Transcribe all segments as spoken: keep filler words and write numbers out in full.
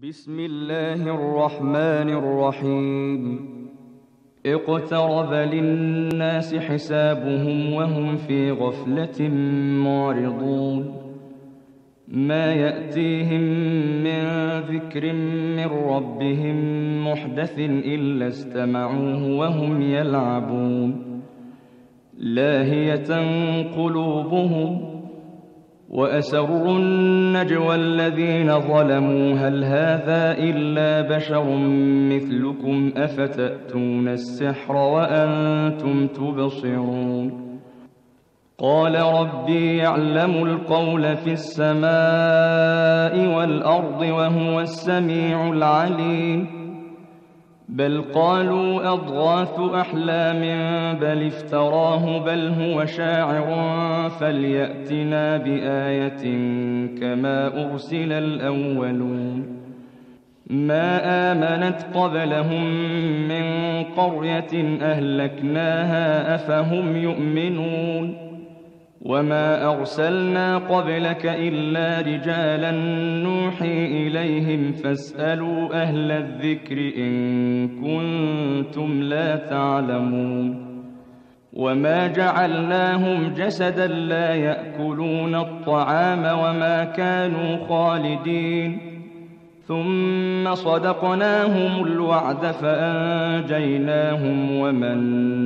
بسم الله الرحمن الرحيم اقترب للناس حسابهم وهم في غفلة معرضون ما يأتيهم من ذكر من ربهم محدث إلا استمعوه وهم يلعبون لاهية قلوبهم وأسروا النجوى الذين ظلموا هل هذا إلا بشر مثلكم أفتأتون السحر وأنتم تبصرون قال ربي يعلم القول في السماء والأرض وهو السميع العليم بل قالوا أضغاث أحلام بل افتراه بل هو شاعر فليأتنا بآية كما أرسل الأولون ما آمنت قبلهم من قرية أهلكناها أفهم يؤمنون وما أرسلنا قبلك إلا رجالا نوحي إليهم فاسألوا أهل الذكر إن كنتم لا تعلمون وما جعلناهم جسدا لا يأكلون الطعام وما كانوا خالدين ثم صدقناهم الوعد فأنجيناهم ومن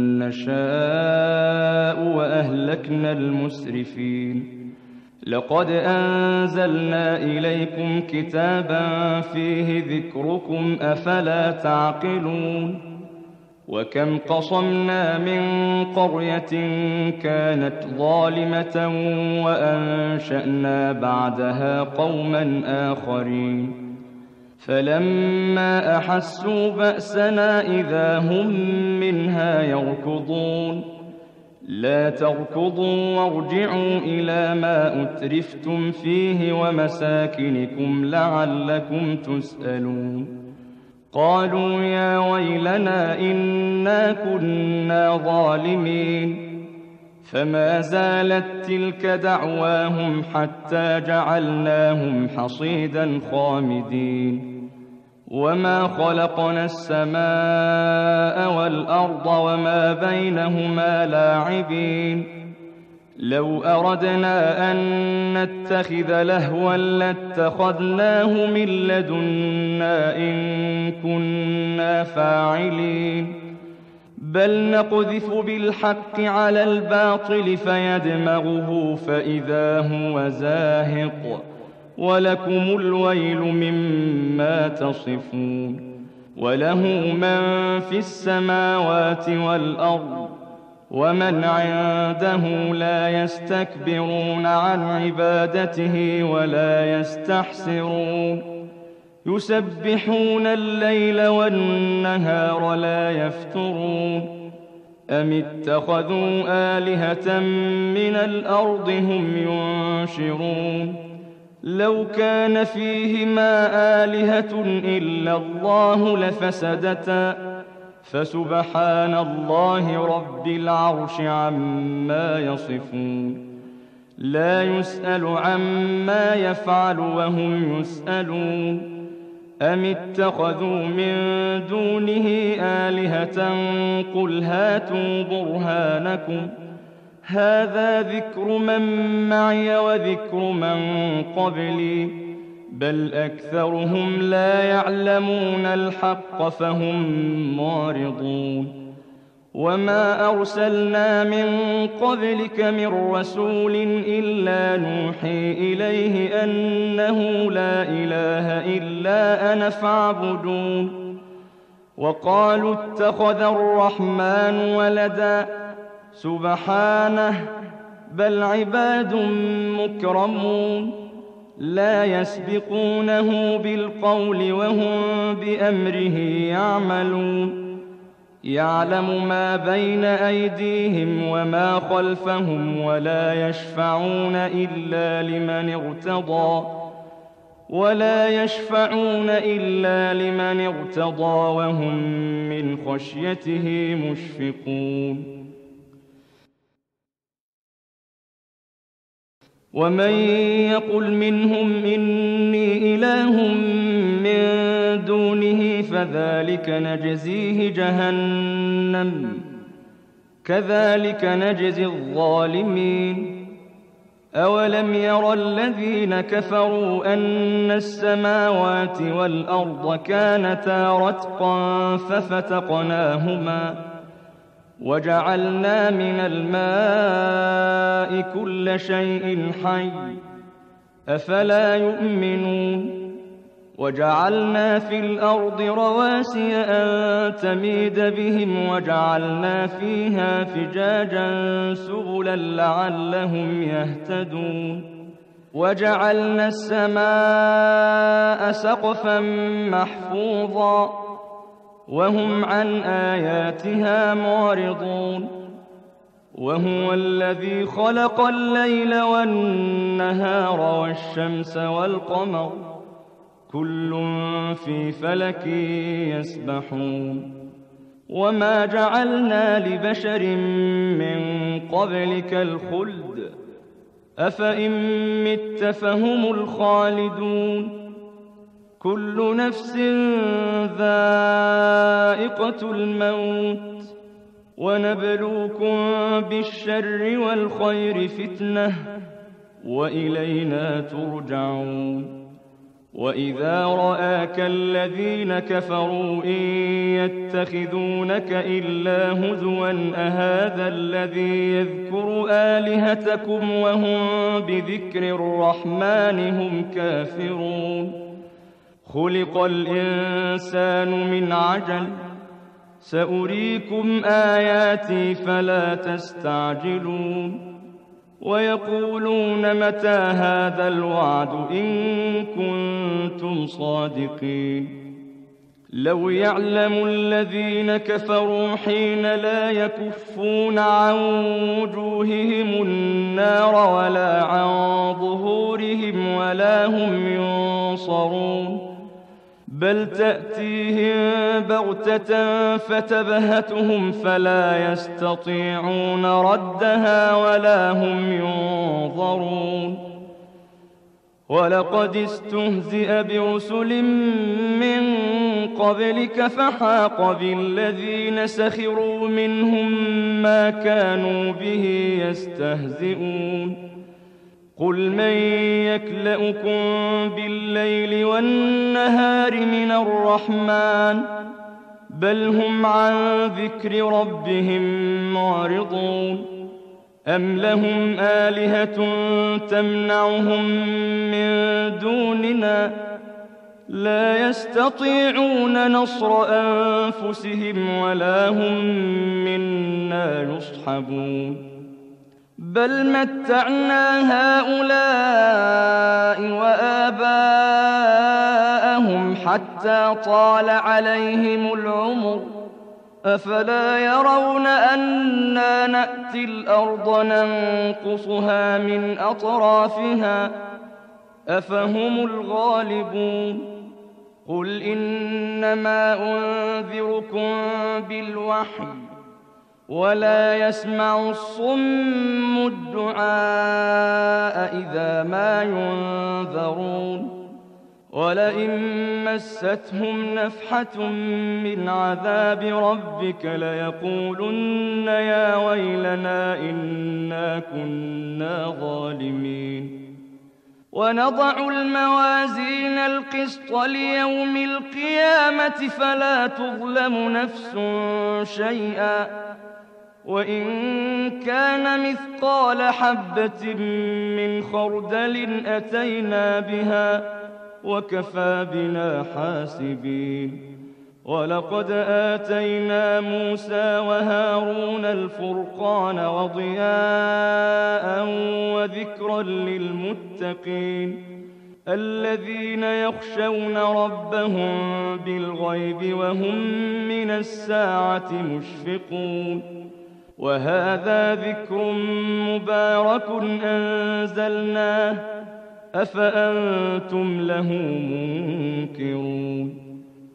نشاء وأهلكنا المسرفين لقد أنزلنا إليكم كتابا فيه ذكركم أفلا تعقلون وكم قصمنا من قرية كانت ظالمة وأنشأنا بعدها قوما آخرين فلما أحسوا بأسنا إذا هم منها يركضون لا تركضوا وارجعوا إلى ما أترفتم فيه ومساكنكم لعلكم تسألون قالوا يا ويلنا إنا كنا ظالمين فما زالت تلك دعواهم حتى جعلناهم حصيدا خامدين وما خلقنا السماء والأرض وما بينهما لاعبين لو أردنا أن نتخذ لهوا لاتخذناه من لدنا إن كنا فاعلين بل نقذف بالحق على الباطل فيدمغه فإذا هو زاهق ولكم الويل مما تصفون وله من في السماوات والأرض ومن عنده لا يستكبرون عن عبادته ولا يستحسرون يسبحون الليل والنهار لا يفترون أم اتخذوا آلهة من الأرض هم ينشرون لو كان فيهما آلهة إلا الله لفسدتا فسبحان الله رب العرش عما يصفون لا يسأل عما يفعل وهم يسألون أم اتخذوا من دونه آلهة قل هاتوا برهانكم هذا ذكر من معي وذكر من قبلي بل أكثرهم لا يعلمون الحق فهم معرضون وما أرسلنا من قبلك من رسول إلا نوحي إليه أنه لا إله إلا أنا فاعبدون وقالوا اتخذ الرحمن ولدا سبحانه بل عباد مكرمون لا يسبقونه بالقول وهم بأمره يعملون يعلم ما بين أيديهم وما خلفهم ولا يشفعون إلا لمن ارتضى ولا يشفعون إلا لمن ارتضى وهم من خشيته مشفقون ومن يقل منهم إني إله من فذلك نجزيه جهنم كذلك نجزي الظالمين. أولم ير الذين كفروا أن السماوات والأرض كانتا رتقا ففتقناهما وجعلنا من الماء كل شيء حي أفلا يؤمنون. وجعلنا في الأرض رواسي أن تميد بهم وجعلنا فيها فجاجا سبلا لعلهم يهتدون. وجعلنا السماء سقفا محفوظا وهم عن آياتها معرضون. وهو الذي خلق الليل والنهار والشمس والقمر كل في فلك يسبحون. وما جعلنا لبشر من قبلك الخلد أفإن مت فهم الخالدون. كل نفس ذائقة الموت ونبلوكم بالشر والخير فتنة وإلينا ترجعون. وإذا رآك الذين كفروا إن يتخذونك إلا هزوا أهذا الذي يذكر آلهتكم وهم بذكر الرحمن هم كافرون. خلق الإنسان من عجل سأريكم آياتي فلا تستعجلون. ويقولون متى هذا الوعد إن كنتم صادقين. لو يعلم الذين كفروا حين لا يكفون عن وجوههم النار ولا عن ظهورهم ولا هم ينصرون بل تأتيهم بغتة فتبهتهم فلا يستطيعون ردها ولا هم ينظرون. ولقد استهزئ برسل من قبلك فحاق بالذين سخروا منهم ما كانوا به يستهزئون. قل من يكلؤكم بالليل والنهار من الرحمن بل هم عن ذكر ربهم معرضون. أم لهم آلهة تمنعهم من دوننا لا يستطيعون نصر أنفسهم ولا هم منا يصحبون. بل متعنا هؤلاء وآباءهم حتى طال عليهم العمر أفلا يرون أنا نأتي الأرض ننقصها من أطرافها أفهم الغالبون. قل إنما أنذركم بالوحي ولا يسمع الصم الدعاء إذا ما ينذرون. ولئن مستهم نفحة من عذاب ربك ليقولن يا ويلنا إنا كنا ظالمين. ونضع الموازين القسط ليوم القيامة فلا تظلم نفس شيئا وإن كان مثقال حبة من خردل أتينا بها وكفى بنا حاسبين. ولقد آتينا موسى وهارون الفرقان وضياء وذكرا للمتقين الذين يخشون ربهم بالغيب وهم من الساعة مشفقون. وهذا ذكر مبارك أنزلناه أفأنتم له منكرون.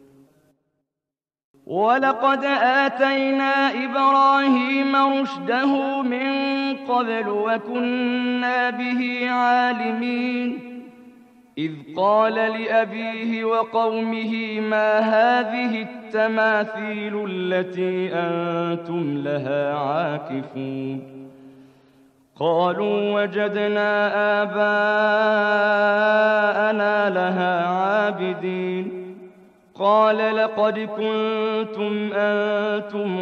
ولقد آتينا إبراهيم رشده من قبل وكنا به عالمين. إذ قال لأبيه وقومه ما هذه التماثيل التي أنتم لها عاكفون قالوا وجدنا آباءنا لها عابدين قال لقد كنتم أنتم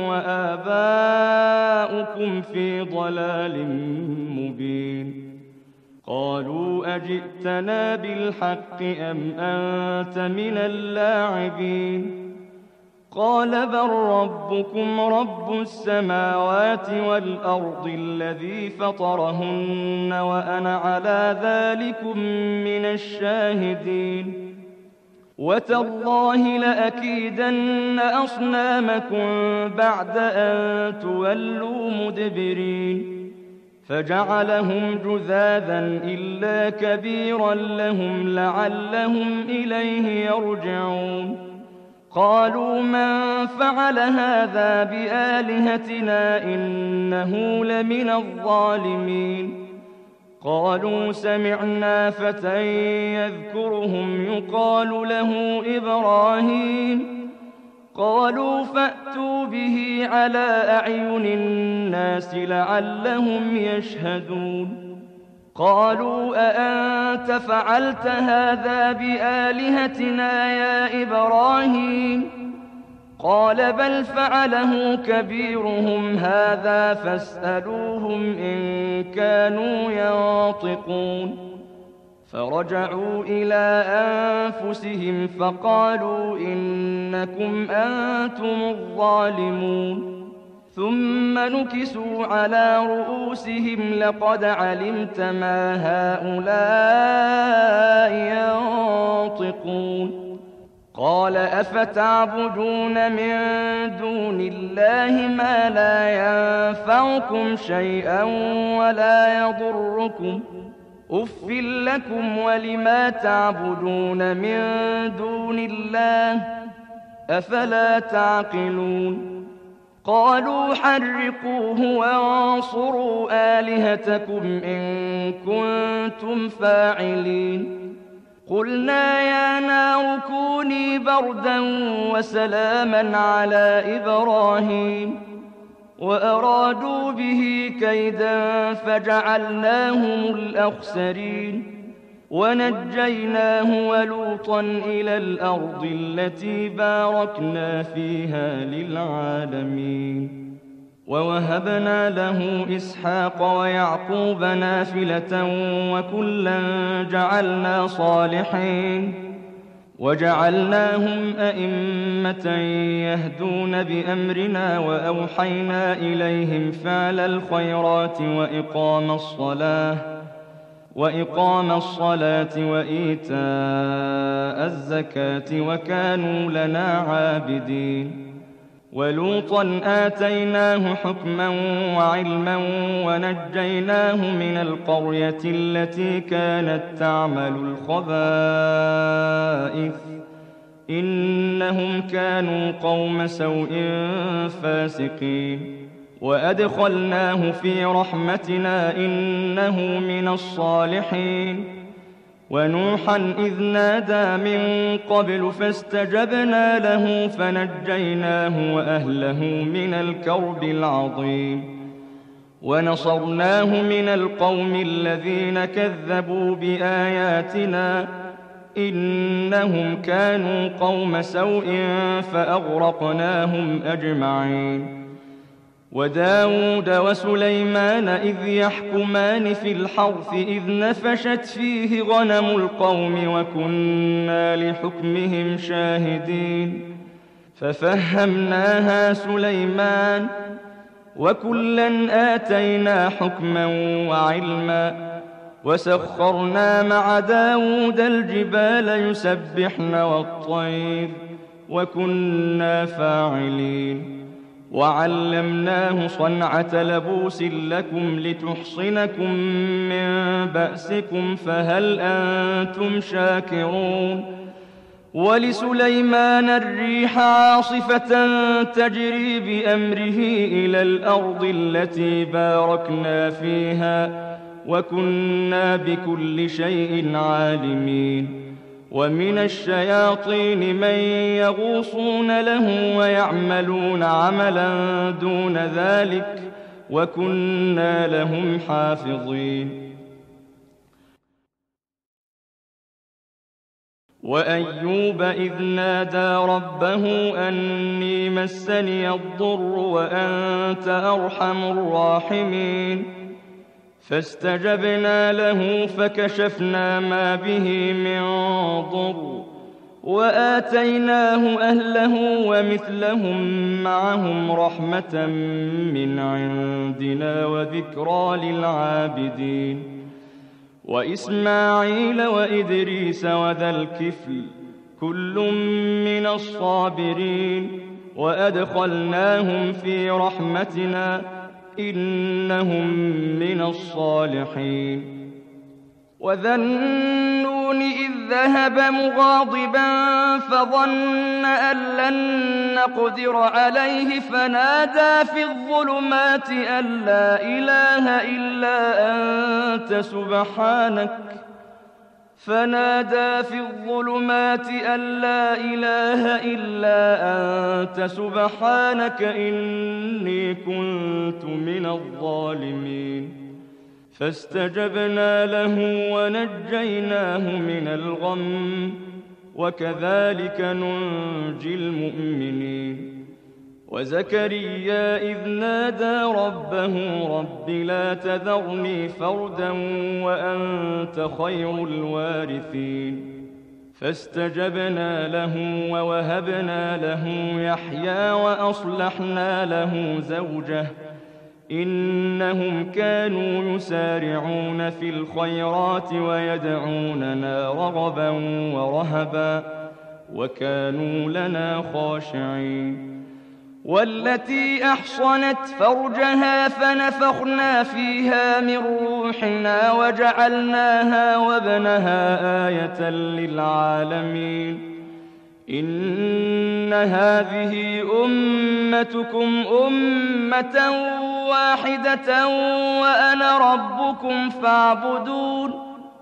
وآباؤكم في ضلال مبين قالوا أجئتنا بالحق أم أنت من اللاعبين قال بل ربكم رب السماوات والأرض الذي فطرهن وأنا على ذلكم من الشاهدين وتالله لأكيدن أصنامكم بعد أن تولوا مدبرين فجعلهم جذاذا إلا كبيرا لهم لعلهم إليه يرجعون قالوا من فعل هذا بآلهتنا إنه لمن الظالمين قالوا سمعنا فتى يذكرهم يقال له إبراهيم قالوا فأتوا به على أعين الناس لعلهم يشهدون قالوا أأنت فعلت هذا بآلهتنا يا إبراهيم قال بل فعله كبيرهم هذا فاسألوهم إن كانوا ينطقون فرجعوا إلى أنفسهم فقالوا إنكم أنتم الظالمون ثم نكسوا على رؤوسهم لقد علمت ما هؤلاء ينطقون قال أفتعبدون من دون الله ما لا ينفعكم شيئا ولا يضركم أف لكم ولما تعبدون من دون الله أفلا تعقلون قالوا حرقوه وانصروا آلهتكم إن كنتم فاعلين قلنا يا نار كوني بردا وسلاما على إبراهيم وأرادوا به كيدا فجعلناهم الأخسرين ونجيناه ولوطا إلى الأرض التي باركنا فيها للعالمين ووهبنا له إسحاق ويعقوب نافلة وكلا جعلنا صالحين وجعلناهم أئمة يهدون بأمرنا وأوحينا إليهم فعل الخيرات وإقام الصلاة وإقام الصلاة وإيتاء الزكاة وكانوا لنا عابدين ولوطا آتيناه حكما وعلما ونجيناه من القرية التي كانت تعمل الخبائث إنهم كانوا قوم سوء فاسقين وأدخلناه في رحمتنا إنه من الصالحين ونوحا إذ نادى من قبل فاستجبنا له فنجيناه وأهله من الكرب العظيم ونصرناه من القوم الذين كذبوا بآياتنا إنهم كانوا قوم سوء فأغرقناهم أجمعين وداود وسليمان إذ يحكمان في الحرث إذ نفشت فيه غنم القوم وكنا لحكمهم شاهدين ففهمناها سليمان وكلا آتينا حكما وعلما وسخرنا مع داود الجبال يسبحن والطير وكنا فاعلين وعلمناه صنعة لبوس لكم لتحصنكم من بأسكم فهل أنتم شاكرون ولسليمان الريح عاصفة تجري بأمره إلى الأرض التي باركنا فيها وكنا بكل شيء عالمين. ومن الشياطين من يغوصون له ويعملون عملا دون ذلك وكنا لهم حافظين. وأيوب إذ نادى ربه أني مسني الضر وأنت أرحم الراحمين فاستجبنا له فكشفنا ما به من ضر وآتيناه أهله ومثلهم معهم رحمة من عندنا وذكرى للعابدين. وإسماعيل وإدريس وذا الكفل كل من الصابرين وأدخلناهم في رحمتنا إنهم من الصالحين. وذا النون إذ ذهب مغاضبا فظن أن لن نقدر عليه فنادى في الظلمات أن لا إله إلا أنت سبحانك فنادى في الظلمات أن لا إله إلا أنت سبحانك إني كنت من الظالمين. فاستجبنا له ونجيناه من الغم وكذلك ننجي المؤمنين. وزكريا إذ نادى ربه رب لا تذرني فردا وأنت خير الوارثين فاستجبنا له ووهبنا له يحيى وأصلحنا له زوجه إنهم كانوا يسارعون في الخيرات ويدعوننا رغبا ورهبا وكانوا لنا خاشعين. والتي أحصنت فرجها فنفخنا فيها من روحنا وجعلناها وابنها آية للعالمين. إن هذه أمتكم أمة واحدة وأنا ربكم فاعبدون.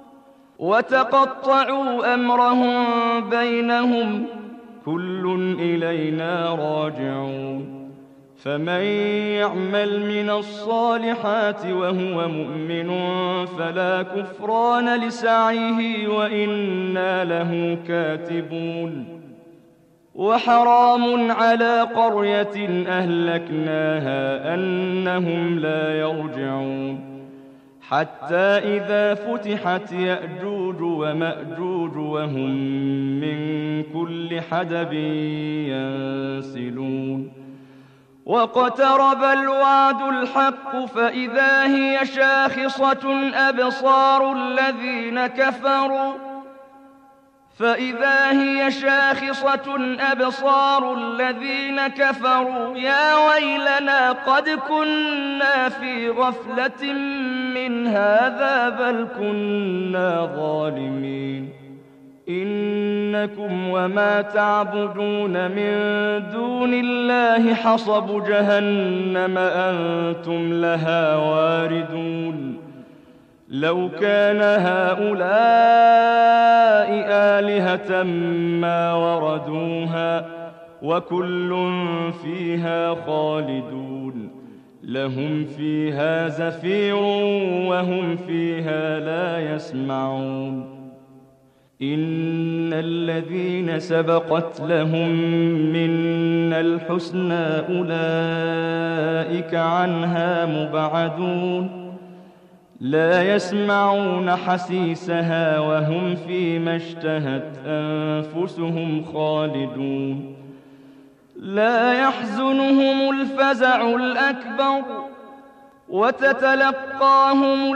وتقطعوا أمرهم بينهم كل إلينا راجعون. فمن يعمل من الصالحات وهو مؤمن فلا كفران لسعيه وإنا له كاتبون. وحرام على قرية أهلكناها أنهم لا يرجعون حتى إذا فتحت يأجوج ومأجوج وهم من كل حدب ينسلون. واقترب الوعد الحق فإذا هي شاخصة أبصار الذين كفروا فإذا هي شاخصة أبصار الذين كفروا يا ويلنا قد كنا في غفلة من هذا بل كنا ظالمين. إنكم وما تعبدون من دون الله حصب جهنم أنتم لها واردون. لو كان هؤلاء آلهة ما وردوها وكل فيها خالدون لهم فيها زفير وهم فيها لا يسمعون. إن الذين سبقت لهم منا الحسنى أولئك عنها مبعدون لا يسمعون حسيسها وهم فيما اشتهت أنفسهم خالدون. لا يحزنهم الفزع الأكبر وتتلقاهم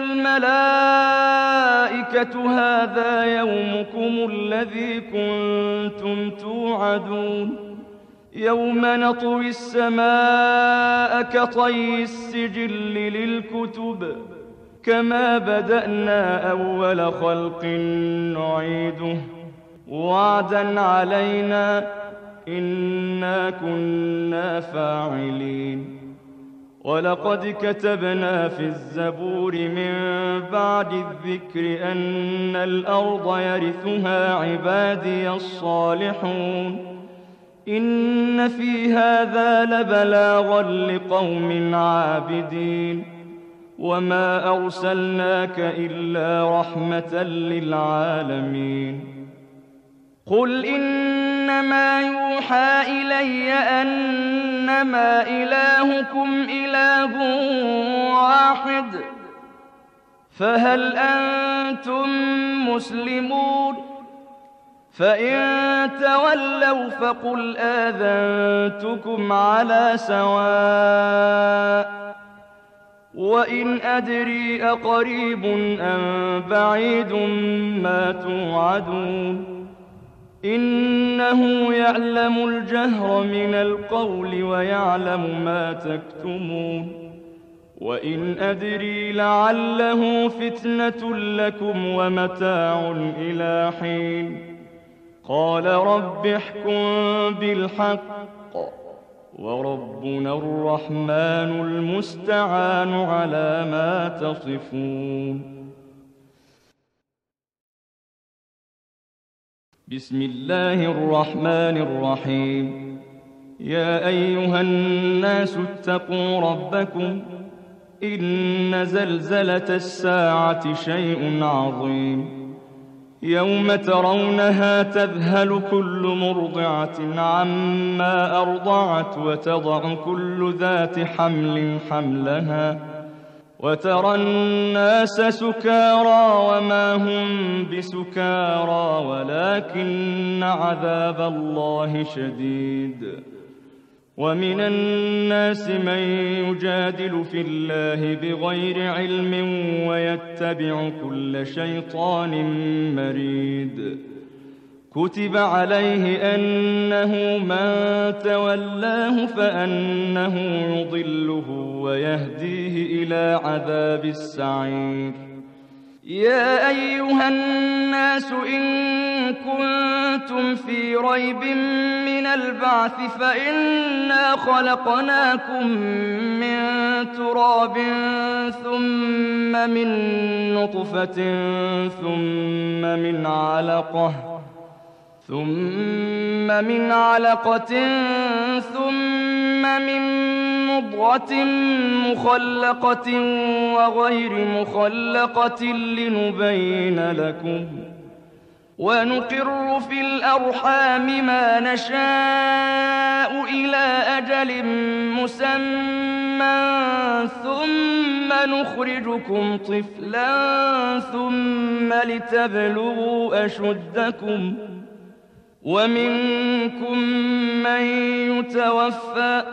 الملائكة هذا يومكم الذي كنتم توعدون. يوم نطوي السماء كطي السجل للكتب كما بدأنا أول خلق نعيده وعدا علينا إنا كنا فاعلين. ولقد كتبنا في الزبور من بعد الذكر أن الأرض يرثها عبادي الصالحون إن في هذا لبلاغا لقوم عابدين وما أرسلناك إلا رحمة للعالمين قل إنما يوحى إلي أنما إلهكم إله واحد فهل أنتم مسلمون فإن تولوا فقل آذنتكم على سواء وإن أدري أقريب أم بعيد ما توعدون إنه يعلم الجهر من القول ويعلم ما تكتمون وإن أدري لعله فتنة لكم ومتاع إلى حين قال رب احكم بالحق وربنا الرحمن المستعان على ما تصفون بسم الله الرحمن الرحيم يا أيها الناس اتقوا ربكم إن زلزلة الساعة شيء عظيم يوم ترونها تذهل كل مرضعة عما أرضعت وتضع كل ذات حمل حملها وترى الناس سكارى وما هم بسكارى ولكن عذاب الله شديد ومن الناس من يجادل في الله بغير علم ويتبع كل شيطان مريد كتب عليه أنه من تولاه فأنه يضله ويهديه إلى عذاب السعير يا أيها الناس إن كنتم في ريب من البعث فإنا خلقناكم من تراب ثم من نطفة ثم من علقة ثم من علقة ثم من مضغة مخلقة وغير مخلقة لنبين لكم ونقر في الأرحام ما نشاء إلى أجل مسمى ثم نخرجكم طفلا ثم لتبلغوا أشدكم ومنكم من يتوفى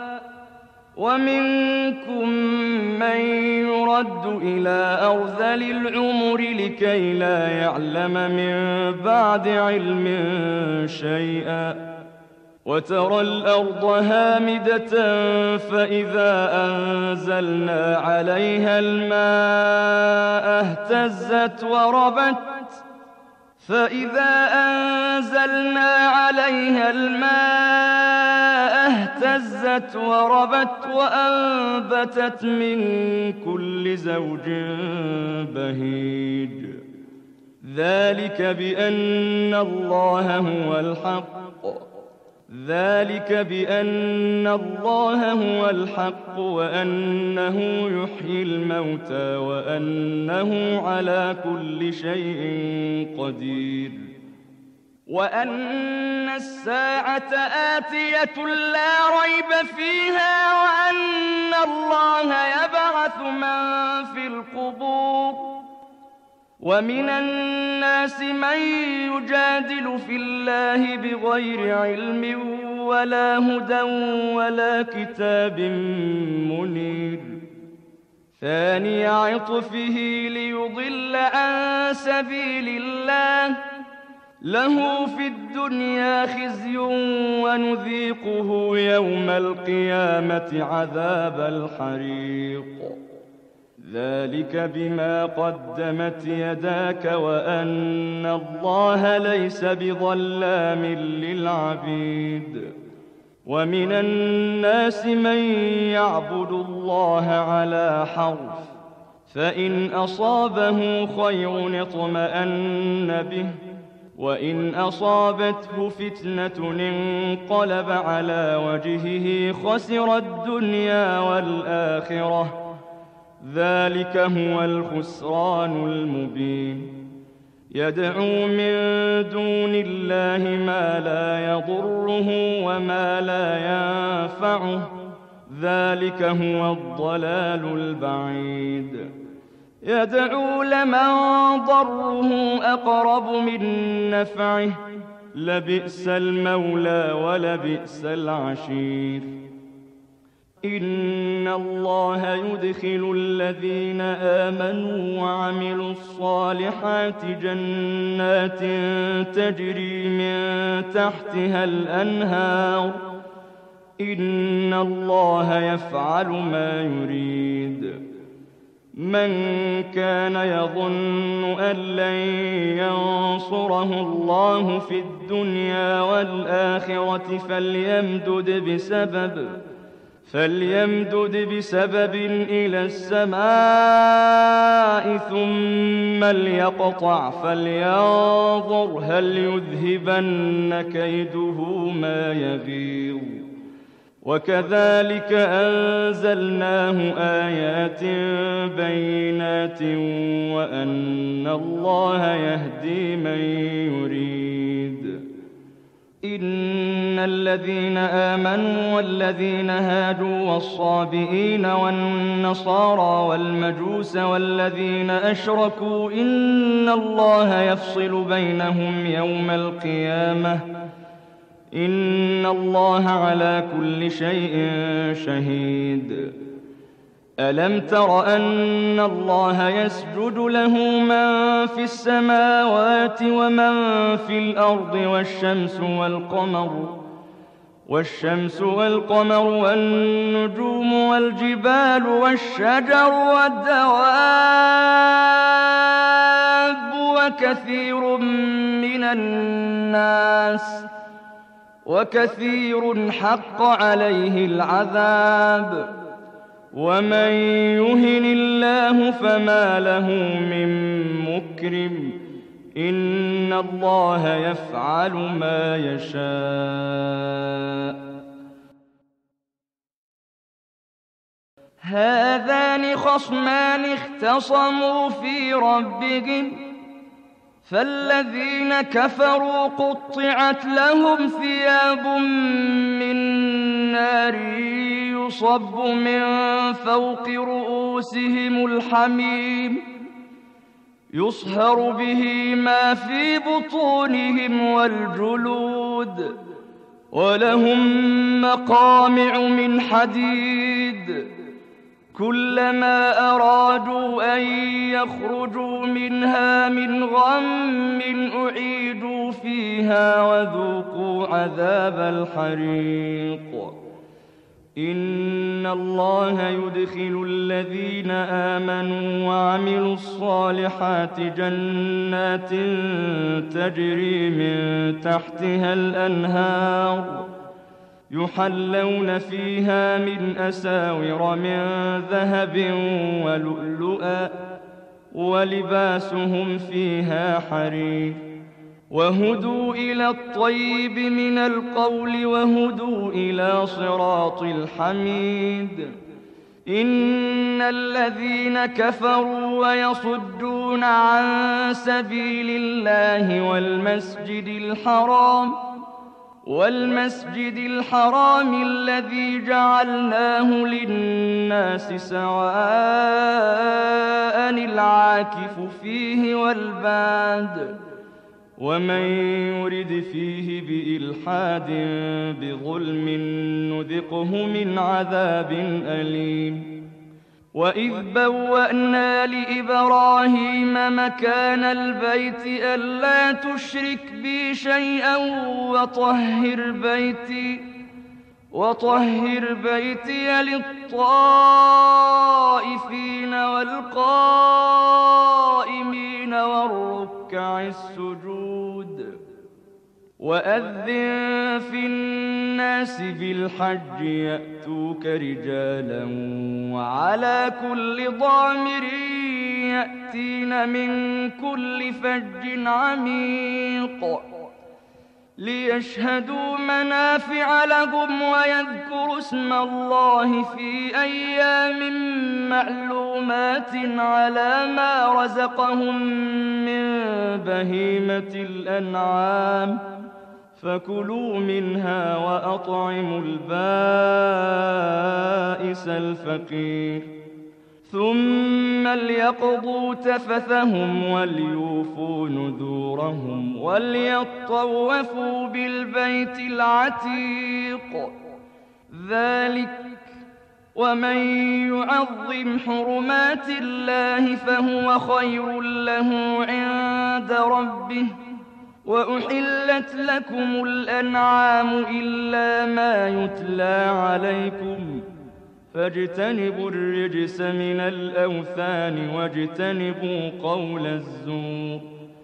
ومنكم من يرد إلى أرذل العمر لكي لا يعلم من بعد علم شيئا وترى الأرض هامدة فإذا أنزلنا عليها الماء اهتزت وربت فإذا أنزلنا عليها الماء اهتزت وربت وأنبتت من كل زوج بهيج ذلك بأن الله هو الحق ذلك بأن الله هو الحق وأنه يحيي الموتى وأنه على كل شيء قدير وأن الساعة آتية لا ريب فيها وأن الله يبعث من في القبور ومن الناس من يجادل في الله بغير علم ولا هدى ولا كتاب منير ثاني عطفه ليضل عن سبيل الله له في الدنيا خزي ونذيقه يوم القيامة عذاب الحريق ذلك بما قدمت يداك وأن الله ليس بظلام للعبيد ومن الناس من يعبد الله على حرف، فإن أصابه خير اطمأن به، وإن أصابته فتنة انقلب على وجهه خسر الدنيا والآخرة، ذلك هو الخسران المبين. يدعو من دون الله ما لا يضره وما لا ينفعه، ذلك هو الضلال البعيد. يدعو لمن ضره أقرب من نفعه، لبئس المولى ولبئس العشير. إن الله يدخل الذين آمنوا وعملوا الصالحات جنات تجري من تحتها الأنهار، إن الله يفعل ما يريد. من كان يظن أن لن ينصره الله في الدنيا والآخرة فليمدد بسبب فليمدد بسبب إلى السماء ثم ليقطع فلينظر هل يذهبن كيده ما يغيظ. وكذلك أنزلناه آيات بينات وأن الله يهدي من يريد. إن الذين آمنوا والذين هادوا والصابئين والنصارى والمجوس والذين أشركوا إن الله يفصل بينهم يوم القيامة، إن الله على كل شيء شهيد. ألم تر أن الله يسجد له من في السماوات ومن في الأرض والشمس والقمر والشمس والقمر والنجوم والجبال والشجر والدواب وكثير من الناس وكثير حق عليه العذاب. ومن يهن الله فما له من مكرم، إن الله يفعل ما يشاء. هذان خصمان اختصموا في ربهم، فالذين كفروا قطعت لهم ثياب من نار يصب من فوق رؤوسهم الحميم، يصهر به ما في بطونهم والجلود، ولهم مقامع من حديد، كلما أرادوا أن يخرجوا منها من غم أعيدوا فيها وذوقوا عذاب الحريق. إن الله يدخل الذين آمنوا وعملوا الصالحات جنات تجري من تحتها الأنهار، يحلون فيها من أساور من ذهب ولؤلؤا، ولباسهم فيها حرير، وهدوا إلى الطيب من القول وهدوا إلى صراط الحميد. إن الذين كفروا ويصدون عن سبيل الله والمسجد الحرام والمسجد الحرام الذي جعلناه للناس سواء العاكف فيه والباد، ومن يرد فيه بإلحاد بظلم نذقه من عذاب أليم. وإذ بوأنا لإبراهيم مكان البيت ألا تشرك بي شيئا وطهر بيتي وطهر بيتي للطائفين والقائمين والركع السجود. وأذن في الناس الناس بالحج يأتوك رجالا وعلى كل ضامر يأتين من كل فج عميق ليشهدوا منافع لهم ويذكروا اسم الله في أيام معلومات على ما رزقهم من بهيمة الأنعام فكلوا منها وأطعموا البائس الفقير ثم ليقضوا تفثهم وليوفوا نذورهم وليطوفوا بالبيت العتيق ذلك ومن يعظم حرمات الله فهو خير له عند ربه وأحلت لكم الأنعام إلا ما يتلى عليكم فاجتنبوا الرجس من الأوثان واجتنبوا قول الزور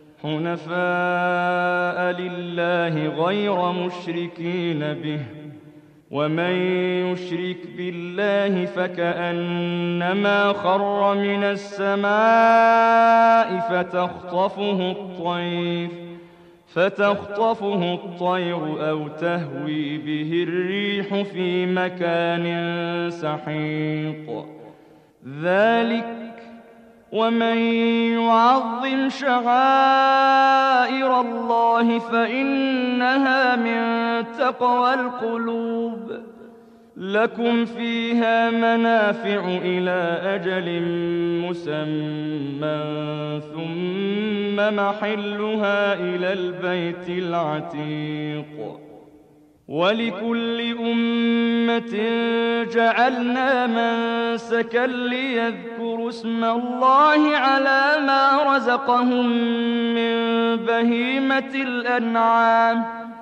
حنفاء لله غير مشركين به ومن يشرك بالله فكأنما خر من السماء فتخطفه الطير فتخطفه الطير أو تهوي به الريح في مكان سحيق ذلك ومن يعظم شعائر الله فإنها من تقوى القلوب لكم فيها منافع إلى أجل مسمى ثم محلها إلى البيت العتيق ولكل أمة جعلنا منسكا ليذكروا اسم الله على ما رزقهم من بهيمة الأنعام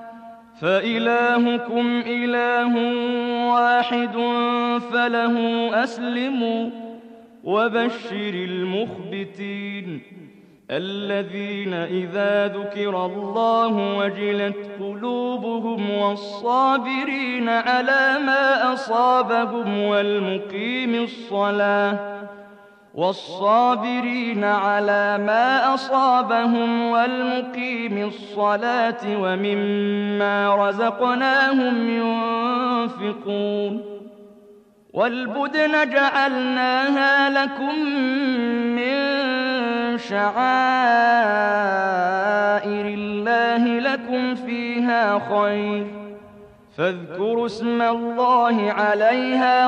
فإلهكم إله واحد فله أسلموا وبشر المخبتين الذين إذا ذكر الله وجلت قلوبهم والصابرين على ما أصابهم والمقيم الصلاة والصابرين على ما أصابهم والمقيم الصلاة ومما رزقناهم ينفقون والبدن جعلناها لكم من شعائر الله لكم فيها خير فاذكروا اسم الله عليها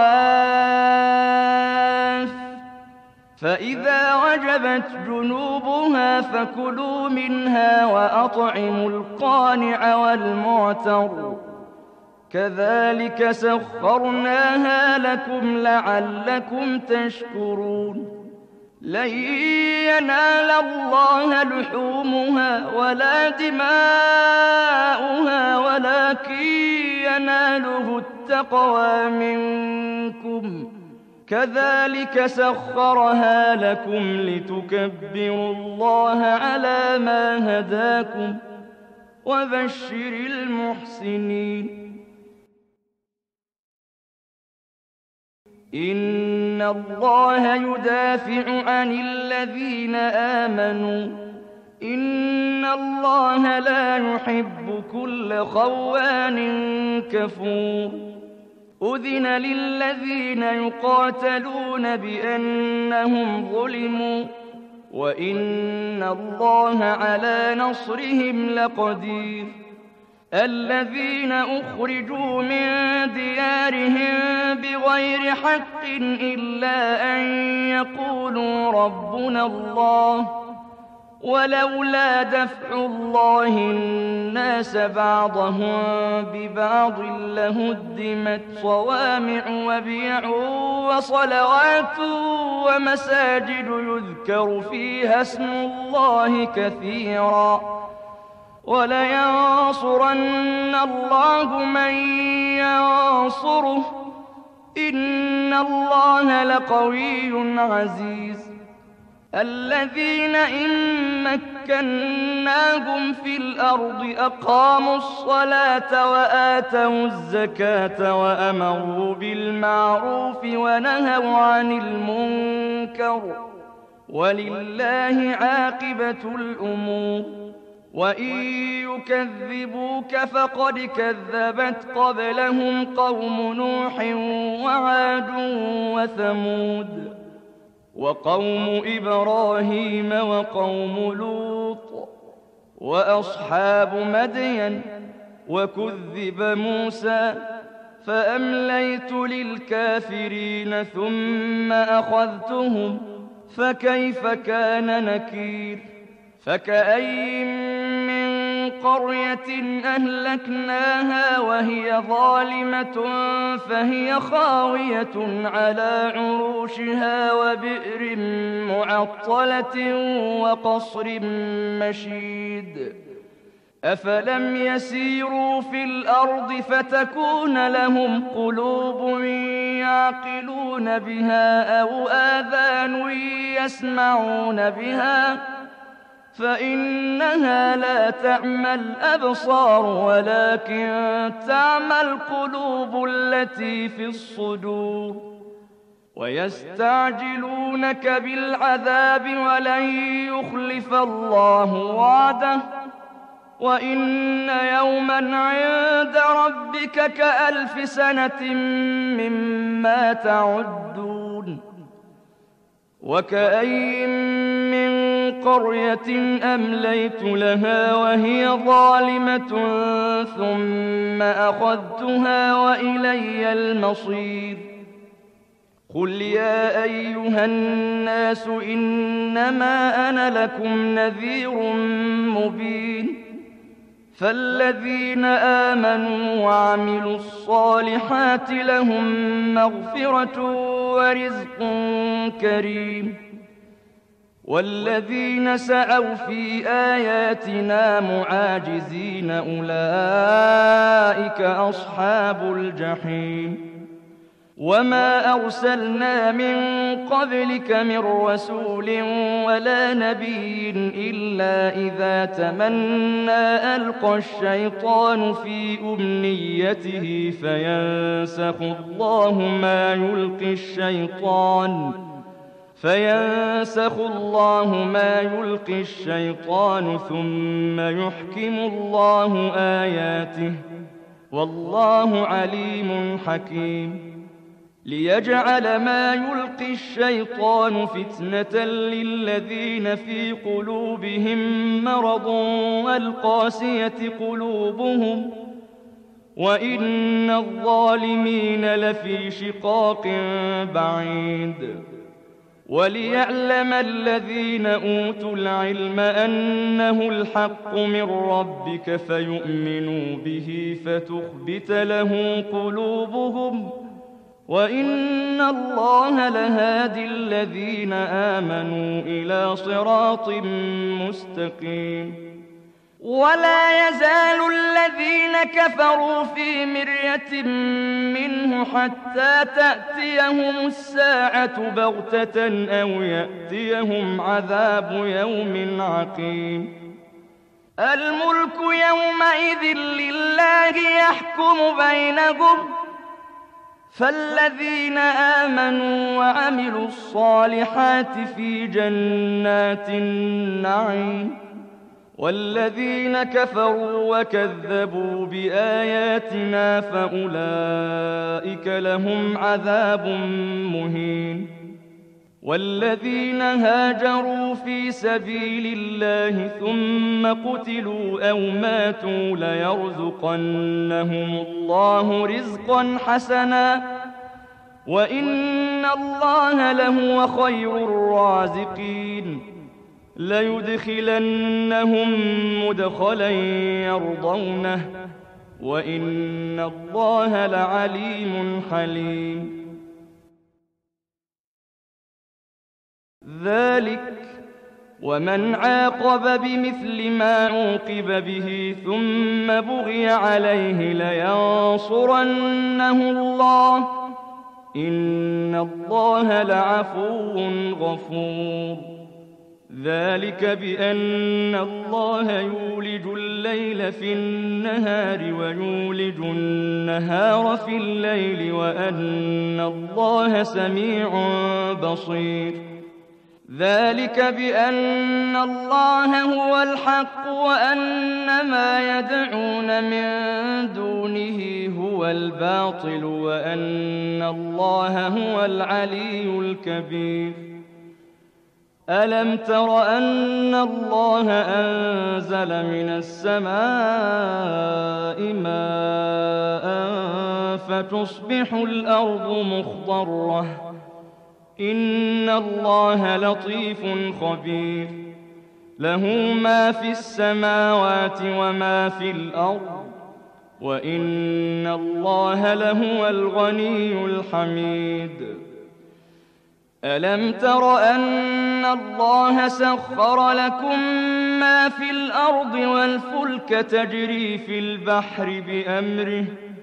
صواف فإذا وجبت جنوبها فكلوا منها وأطعموا القانع والمعتر كذلك سخرناها لكم لعلكم تشكرون لن ينال الله لحومها ولا دماؤها ولكن يناله التقوى منكم كذلك سخرها لكم لتكبروا الله على ما هداكم وبشر المحسنين إن الله يدافع عن الذين آمنوا إن الله لا يحب كل خوان كفور أذن للذين يقاتلون بأنهم ظلموا وإن الله على نصرهم لقدير الذين أخرجوا من ديارهم بغير حق إلا أن يقولوا ربنا الله ولولا دفع الله الناس بعضهم ببعض لهدمت صوامع وبيع وصلوات ومساجد يذكر فيها اسم الله كثيرا ولينصرن الله من ينصره إن الله لقوي عزيز الذين إن مكناهم في الأرض أقاموا الصلاة وآتوا الزكاة وأمروا بالمعروف ونهوا عن المنكر ولله عاقبة الأمور وإن يكذبوك فقد كذبت قبلهم قوم نوح وعاد وثمود وقوم إبراهيم وقوم لوط وأصحاب مدين وكذب موسى فأمليت للكافرين ثم أخذتهم فكيف كان نكير فكأي من قرية أهلكناها وهي ظالمة فهي خاوية على عروشها وبئر معطلة وقصر مشيد أفلم يسيروا في الأرض فتكون لهم قلوب يعقلون بها أو آذان يسمعون بها فإنها لا تعمى الأبصار ولكن تعمى القلوب التي في الصدور ويستعجلونك بالعذاب ولن يخلف الله وعده وإن يوما عند ربك كألف سنة مما تعدون وكأي من قرية أمليت لها وهي ظالمة ثم أخذتها وإلي المصير قل يا أيها الناس إنما أنا لكم نذير مبين فالذين آمنوا وعملوا الصالحات لهم مغفرة ورزق كريم والذين سعوا في آياتنا معاجزين أولئك أصحاب الجحيم وما أرسلنا من قبلك من رسول ولا نبي إلا إذا تمنى ألقى الشيطان في أمنيته فينسخ الله ما يلقي الشيطان فينسخ الله ما يلقي الشيطان ثم يحكم الله آياته والله عليم حكيم ليجعل ما يلقي الشيطان فتنة للذين في قلوبهم مرض والقاسية قلوبهم وإن الظالمين لفي شقاق بعيد وليعلم الذين أوتوا العلم أنه الحق من ربك فيؤمنوا به فتخبت له قلوبهم وإن الله لهادي الذين آمنوا إلى صراط مستقيم ولا يزال الذين كفروا في مرية منه حتى تأتيهم الساعة بغتة أو يأتيهم عذاب يوم عقيم الملك يومئذ لله يحكم بينهم فالذين آمنوا وعملوا الصالحات في جنات النعيم والذين كفروا وكذبوا بآياتنا فأولئك لهم عذاب مهين والذين هاجروا في سبيل الله ثم قتلوا أو ماتوا ليرزقنهم الله رزقا حسنا وإن الله لهو خير الرازقين ليدخلنهم مدخلا يرضونه وإن الله لعليم حليم ذلك ومن عاقب بمثل ما عوقب به ثم بغي عليه لينصرنه الله إن الله لعفو غفور ذلك بأن الله يولج الليل في النهار ويولج النهار في الليل وأن الله سميع بصير. ذلك بأن الله هو الحق وأن ما يدعون من دونه هو الباطل وأن الله هو العلي الكبير. ألم تر أن الله أنزل من السماء ماء فتصبح الأرض مخضرة إن الله لطيف خبير. له ما في السماوات وما في الأرض وإن الله لهو الغني الحميد. ألم تر أن الله سخر لكم ما في الأرض والفلك تجري في البحر بأمره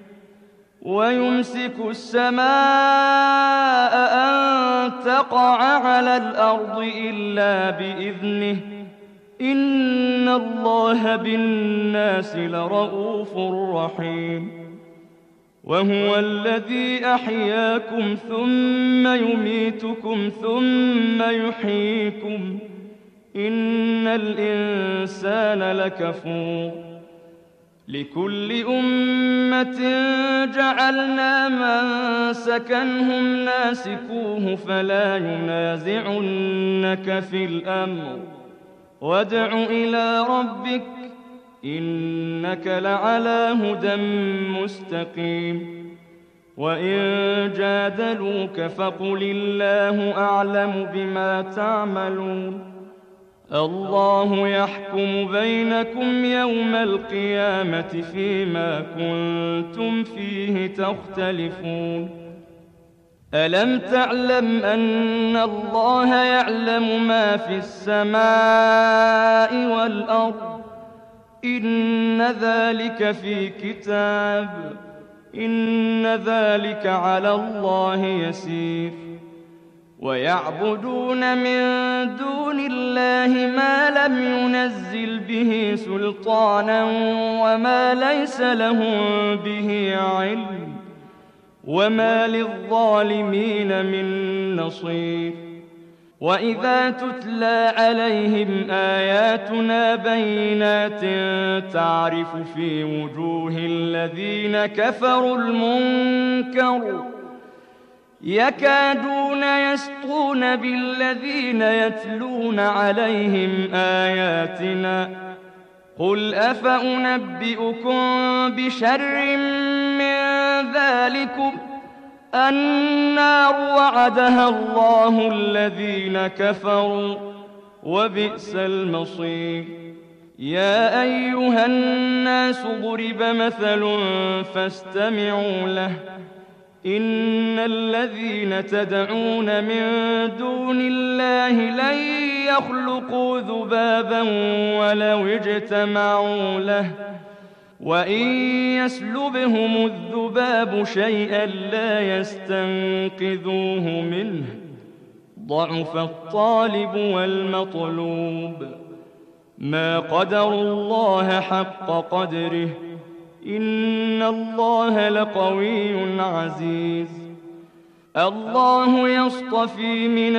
ويمسك السماء أن تقع على الأرض إلا بإذنه إن الله بالناس لرءوف رحيم. وهو الذي أحياكم ثم يميتكم ثم يحييكم إن الإنسان لكفور. لكل أمة جعلنا منسكنهم ناسكوه فلا ينازعنك في الأمر وادع إلى ربك إنك لعلى هدى مستقيم. وإن جادلوك فقل الله أعلم بما تعملون. الله يحكم بينكم يوم القيامة فيما كنتم فيه تختلفون. ألم تعلم أن الله يعلم ما في السماء والأرض إن ذلك في كتاب إن ذلك على الله يسير. ويعبدون من دون الله ما لم ينزل به سلطانا وما ليس لهم به علم وما للظالمين من نصير. وإذا تتلى عليهم آياتنا بينات تعرف في وجوه الذين كفروا المنكر يكادون يسطون بالذين يتلون عليهم آياتنا قل أفأنبئكم بشر من ذلكم النار وعدها الله الذين كفروا وبئس المصير. يا أيها الناس ضرب مثل فاستمعوا له إن الذين تدعون من دون الله لن يخلقوا ذبابا ولو اجتمعوا له وإن يسلبهم الذباب شيئا لا يستنقذوه منه ضعف الطالب والمطلوب. ما قدروا الله حق قدره إن الله لقوي عزيز. الله يصطفي من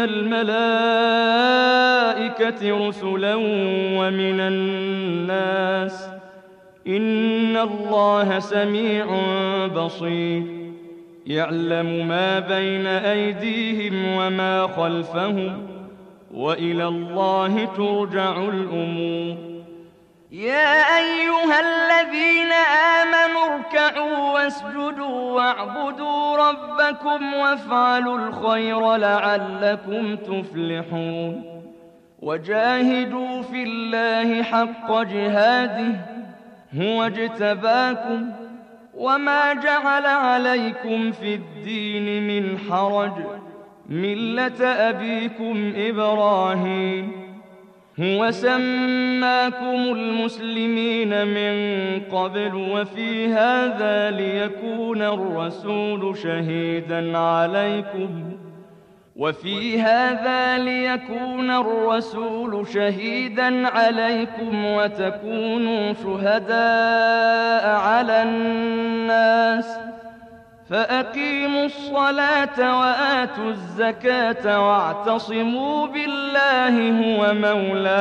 الملائكة رسلا ومن الناس إن الله سميع بصير. يعلم ما بين أيديهم وما خلفهم وإلى الله ترجع الأمور. يا أيها الذين آمنوا اركعوا واسجدوا واعبدوا ربكم وافعلوا الخير لعلكم تفلحون. وجاهدوا في الله حق جهاده هو اجتباكم وما جعل عليكم في الدين من حرج ملة أبيكم إبراهيم هو سماكم المسلمين من قبل وفي هذا ليكون الرسول شهيدا عليكم وفي هذا ليكون الرسول شهيدا عليكم وتكونوا شهداء على الناس فأقيموا الصلاة وآتوا الزكاة واعتصموا بالله هو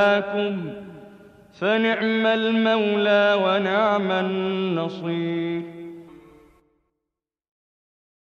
مولاكم فنعم المولى ونعم النصير.